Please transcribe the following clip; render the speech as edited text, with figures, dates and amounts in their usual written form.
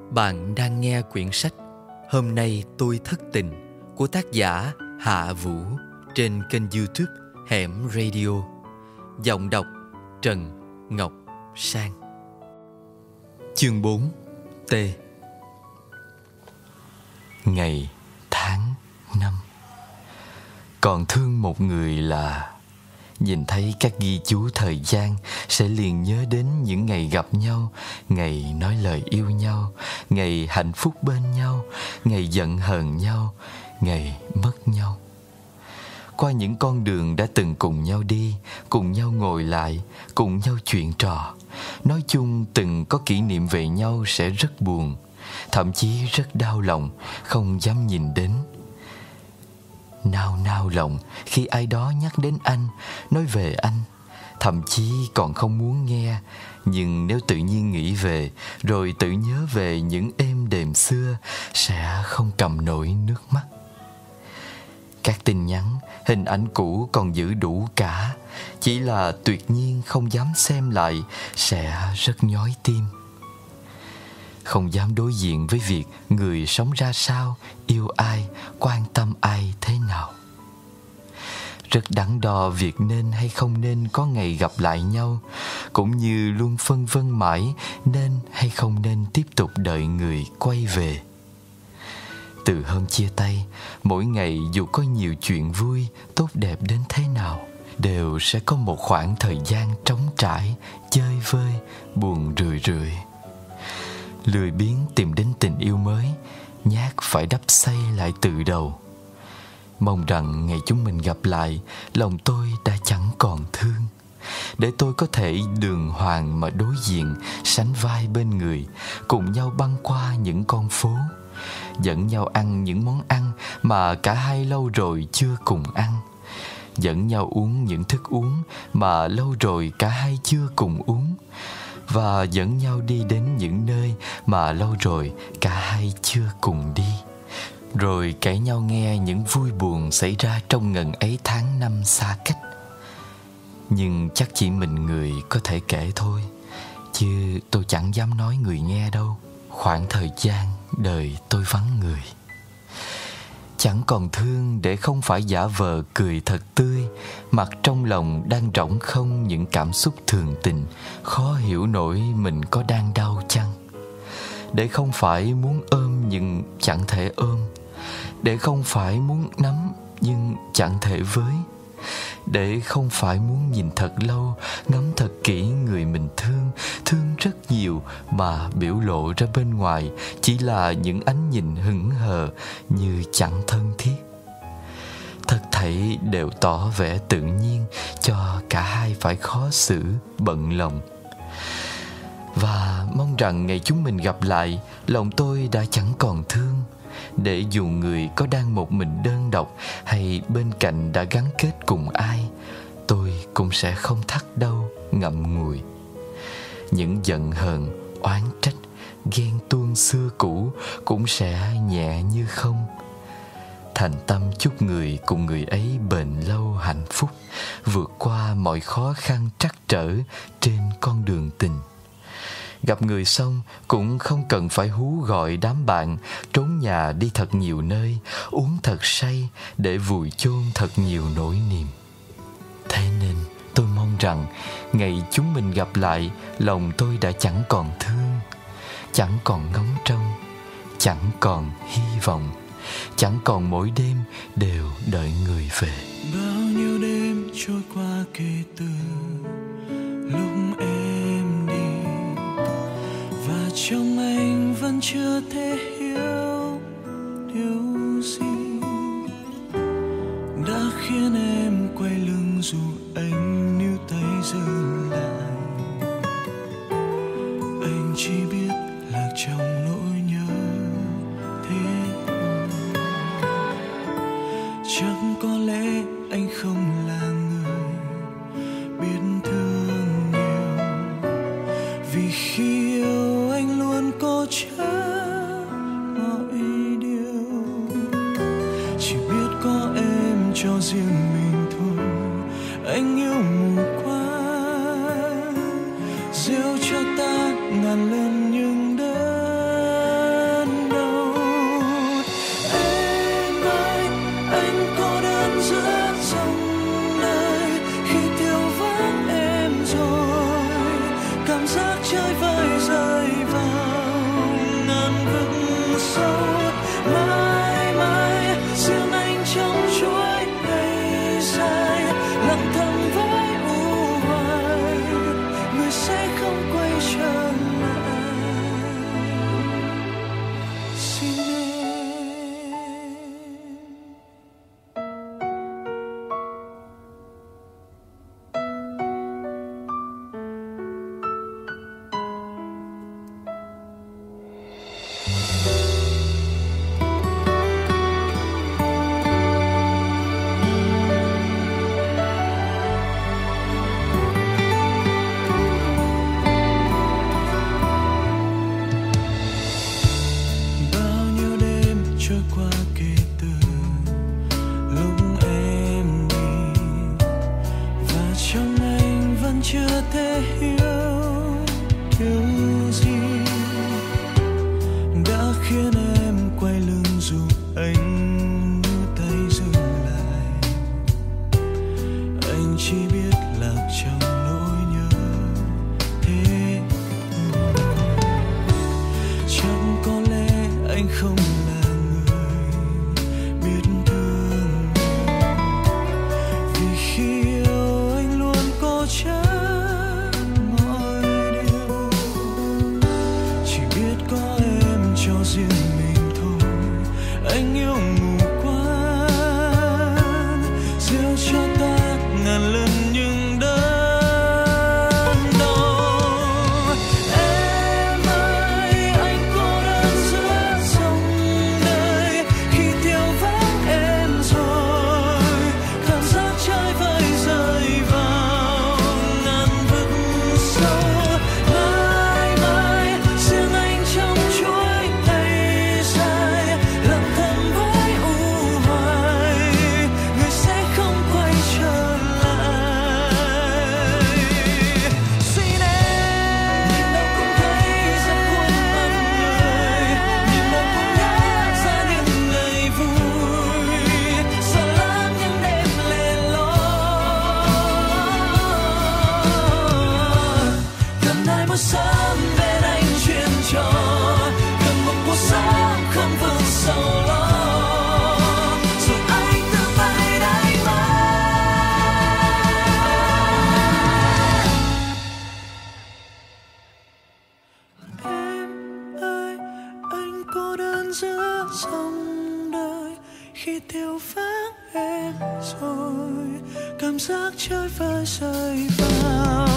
Bạn đang nghe quyển sách Hôm nay tôi thất tình của tác giả Hạ Vũ trên kênh YouTube Hẻm Radio. Giọng đọc Trần Ngọc Sang. Chương 4. T. Ngày, tháng, năm. Còn thương một người là nhìn thấy các ghi chú thời gian sẽ liền nhớ đến những ngày gặp nhau, ngày nói lời yêu nhau, ngày hạnh phúc bên nhau, ngày giận hờn nhau, ngày mất nhau. Qua những con đường đã từng cùng nhau đi, cùng nhau ngồi lại, cùng nhau chuyện trò. Nói chung từng có kỷ niệm về nhau sẽ rất buồn, thậm chí rất đau lòng, không dám nhìn đến. Nao lòng khi ai đó nhắc đến anh, nói về anh, thậm chí còn không muốn nghe. Nhưng nếu tự nhiên nghĩ về, rồi tự nhớ về những êm đềm xưa, sẽ không cầm nổi nước mắt. Các tin nhắn, hình ảnh cũ còn giữ đủ cả, chỉ là tuyệt nhiên không dám xem lại, sẽ rất nhói tim. Không dám đối diện với việc người sống ra sao, yêu ai, quan tâm ai thế nào. Rất đắn đo việc nên hay không nên có ngày gặp lại nhau, cũng như luôn phân vân mãi nên hay không nên tiếp tục đợi người quay về. Từ hôm chia tay, mỗi ngày dù có nhiều chuyện vui, tốt đẹp đến thế nào, đều sẽ có một khoảng thời gian trống trải, chơi vơi, buồn rười rượi. Lười biếng tìm đến tình yêu mới, nhát phải đắp xây lại từ đầu. Mong rằng ngày chúng mình gặp lại, lòng tôi đã chẳng còn thương, để tôi có thể đường hoàng mà đối diện, sánh vai bên người, cùng nhau băng qua những con phố, dẫn nhau ăn những món ăn mà cả hai lâu rồi chưa cùng ăn, dẫn nhau uống những thức uống mà lâu rồi cả hai chưa cùng uống, và dẫn nhau đi đến những nơi mà lâu rồi cả hai chưa cùng đi, rồi kể nhau nghe những vui buồn xảy ra trong ngần ấy tháng năm xa cách. Nhưng chắc chỉ mình người có thể kể thôi, chứ tôi chẳng dám nói người nghe đâu. Khoảng thời gian đời tôi vắng người, chẳng còn thương để không phải giả vờ cười thật tươi, mặt trong lòng đang rỗng không những cảm xúc thường tình, khó hiểu nổi mình có đang đau chăng. Để không phải muốn ôm nhưng chẳng thể ôm, để không phải muốn nắm nhưng chẳng thể với, để không phải muốn nhìn thật lâu, ngắm thật kỹ người mình thương, thương rất nhiều mà biểu lộ ra bên ngoài chỉ là những ánh nhìn hững hờ như chẳng thân thiết. Tất thảy đều tỏ vẻ tự nhiên cho cả hai phải khó xử, bận lòng. Và mong rằng ngày chúng mình gặp lại, lòng tôi đã chẳng còn thương, để dù người có đang một mình đơn độc hay bên cạnh đã gắn kết cùng ai, tôi cũng sẽ không thắt đâu ngậm ngùi. Những giận hờn, oán trách, ghen tuông xưa cũ cũng sẽ nhẹ như không. Thành tâm chúc người cùng người ấy bền lâu hạnh phúc, vượt qua mọi khó khăn trắc trở trên con đường tình. Gặp người xong cũng không cần phải hú gọi đám bạn, trốn nhà đi thật nhiều nơi, uống thật say để vùi chôn thật nhiều nỗi niềm. Thế nên tôi mong rằng ngày chúng mình gặp lại, lòng tôi đã chẳng còn thương, chẳng còn ngóng trông, chẳng còn hy vọng, chẳng còn mỗi đêm đều đợi người về. Bao nhiêu đêm trôi qua kể từ lúc em đi, và trong anh vẫn chưa thể hiểu điều gì đã khiến em quay lưng dù anh níu tay dừng lại. Anh chỉ biết lạc trong nỗi nhớ thế thôi. Chắc có lẽ anh không là người biết thương nhiều, vì khi yêu anh luôn cố chấp mọi điều. Chỉ biết có em cho riêng mình thôi, anh yêu mù quáng, gieo cho ta ngàn lần những đớn. chưa thể hiểu điều gì đã khiến em quay lưng dù anh đưa tay dừng lại. Anh chỉ biết lạc trong nỗi nhớ thế. Chẳng có lẽ anh không là người biết thương mình, vì khi yêu anh luôn cố chấp mọi điều. Chỉ biết có em cho riêng mình thôi, anh yêu mù quáng, gieo cho ta ngàn lần những đớn đau. Em ơi, anh cô đơn giữa dòng đời khi thiếu vắng em rồi, cảm giác trái vơi rơi vào ngàn vực sâu. Mãi mãi riêng anh trong chuỗi ngày dài, lặng thầm với u hoài, người sẽ không quay trở lại. Xin em nhìn đâu cũng thấy dòng khuôn mặt người, nhìn đâu cũng nhớ ra những ngày vui, sợ lắm những đêm lẻ loi. Cần ai một sớm bên anh chuyện trò, cần một cuộc sống không vương sầu lo, rồi anh tự tay đánh mất. Em ơi, anh cô đơn giữa dòng đời khi thiếu vắng em rồi, cảm giác chơi vơi rơi vào